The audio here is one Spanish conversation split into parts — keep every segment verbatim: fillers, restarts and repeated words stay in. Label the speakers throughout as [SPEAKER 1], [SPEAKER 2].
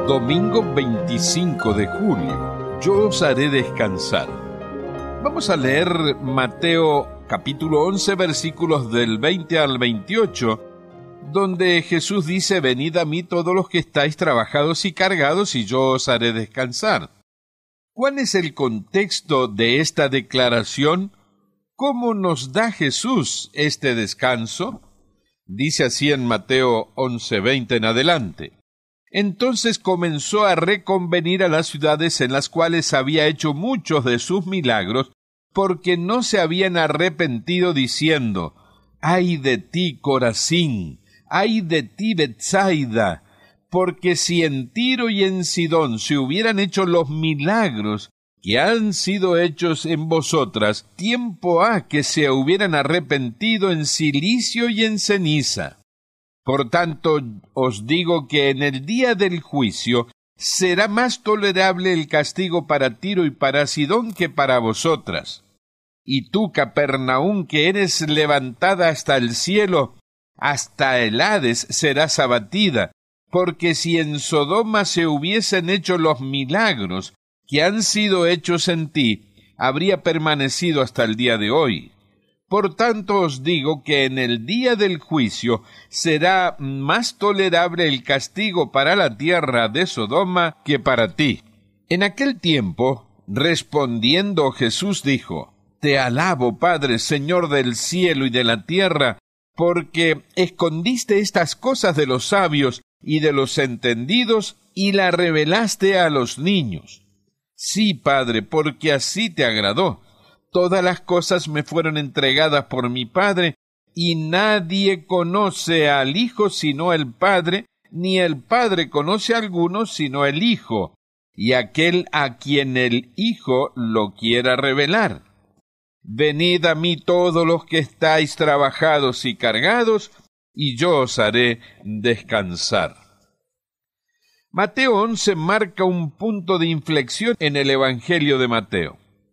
[SPEAKER 1] Domingo veinticinco de julio. Yo os haré descansar. Vamos a leer Mateo capítulo once, versículos del veinte al veintiocho, donde Jesús dice: venid a mí todos los que estáis trabajados y cargados, y yo os haré descansar. ¿Cuál es el contexto de esta declaración? ¿Cómo nos da Jesús este descanso? Dice así en Mateo once, veinte en adelante. Entonces comenzó a reconvenir a las ciudades en las cuales había hecho muchos de sus milagros, porque no se habían arrepentido, diciendo: ¡ay de ti, Corazín! ¡ay de ti, Betsaida! Porque si en Tiro y en Sidón se hubieran hecho los milagros que han sido hechos en vosotras, tiempo ha que se hubieran arrepentido en cilicio y en ceniza. Por tanto, os digo que en el día del juicio será más tolerable el castigo para Tiro y para Sidón que para vosotras. Y tú, Capernaum, que eres levantada hasta el cielo, hasta el Hades serás abatida, porque si en Sodoma se hubiesen hecho los milagros que han sido hechos en ti, habría permanecido hasta el día de hoy. Por tanto os digo que en el día del juicio será más tolerable el castigo para la tierra de Sodoma que para ti. En aquel tiempo, respondiendo Jesús dijo: Te alabo, Padre, Señor del cielo y de la tierra, porque escondiste estas cosas de los sabios y de los entendidos y las revelaste a los niños. Sí, Padre, porque así te agradó. Todas las cosas me fueron entregadas por mi Padre, y nadie conoce al Hijo sino el Padre, ni el Padre conoce a alguno sino el Hijo, y aquel a quien el Hijo lo quiera revelar. Venid a mí todos los que estáis trabajados y cargados, y yo os haré descansar. Mateo once marca un punto de inflexión en el Evangelio de Mateo.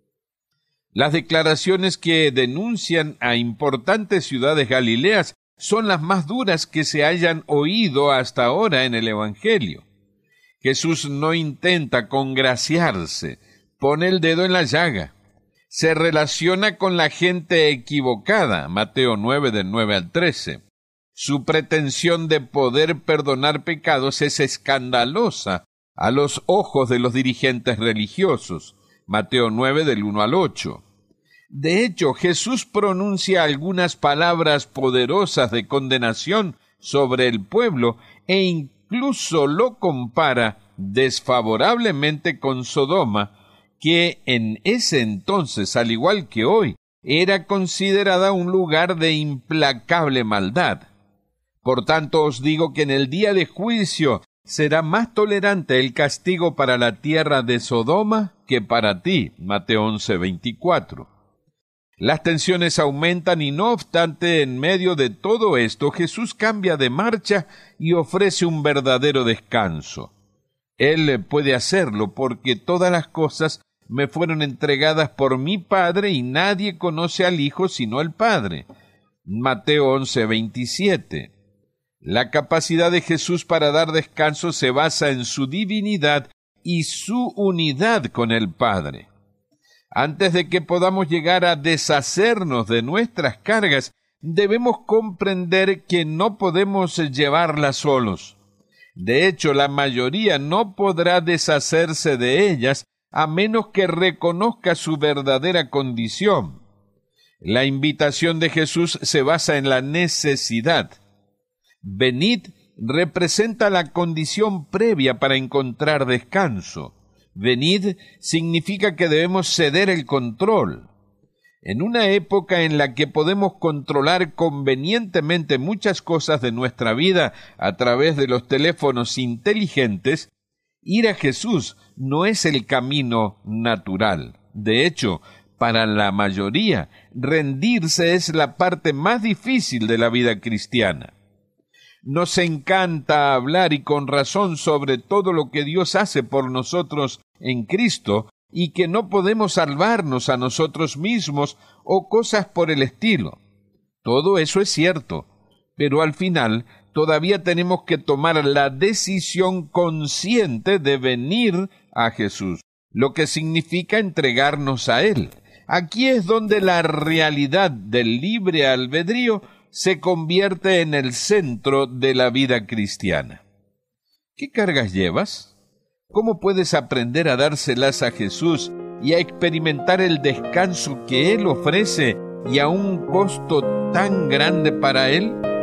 [SPEAKER 1] Las declaraciones que denuncian a importantes ciudades galileas son las más duras que se hayan oído hasta ahora en el Evangelio. Jesús no intenta congraciarse, pone el dedo en la llaga. Se relaciona con la gente equivocada, Mateo nueve, del nueve al trece. Su pretensión de poder perdonar pecados es escandalosa a los ojos de los dirigentes religiosos, Mateo nueve, del uno al ocho. De hecho, Jesús pronuncia algunas palabras poderosas de condenación sobre el pueblo e incluso lo compara desfavorablemente con Sodoma, que en ese entonces, al igual que hoy, era considerada un lugar de implacable maldad. Por tanto, os digo que en el día de juicio será más tolerante el castigo para la tierra de Sodoma que para ti, Mateo once, veinticuatro. Las tensiones aumentan y no obstante, en medio de todo esto, Jesús cambia de marcha y ofrece un verdadero descanso. Él puede hacerlo porque todas las cosas me fueron entregadas por mi Padre y nadie conoce al Hijo sino el Padre. Mateo once, veintisiete. La capacidad de Jesús para dar descanso se basa en su divinidad y su unidad con el Padre. Antes de que podamos llegar a deshacernos de nuestras cargas, debemos comprender que no podemos llevarlas solos. De hecho, la mayoría no podrá deshacerse de ellas a menos que reconozca su verdadera condición. La invitación de Jesús se basa en la necesidad. Venid representa la condición previa para encontrar descanso. Venid significa que debemos ceder el control. En una época en la que podemos controlar convenientemente muchas cosas de nuestra vida a través de los teléfonos inteligentes, ir a Jesús no es el camino natural. De hecho, para la mayoría, rendirse es la parte más difícil de la vida cristiana. Nos encanta hablar y con razón sobre todo lo que Dios hace por nosotros en Cristo y que no podemos salvarnos a nosotros mismos o cosas por el estilo. Todo eso es cierto, pero al final todavía tenemos que tomar la decisión consciente de venir a Jesús, lo que significa entregarnos a Él. Aquí es donde la realidad del libre albedrío se convierte en el centro de la vida cristiana. ¿Qué cargas llevas? ¿Cómo puedes aprender a dárselas a Jesús y a experimentar el descanso que Él ofrece y a un costo tan grande para Él?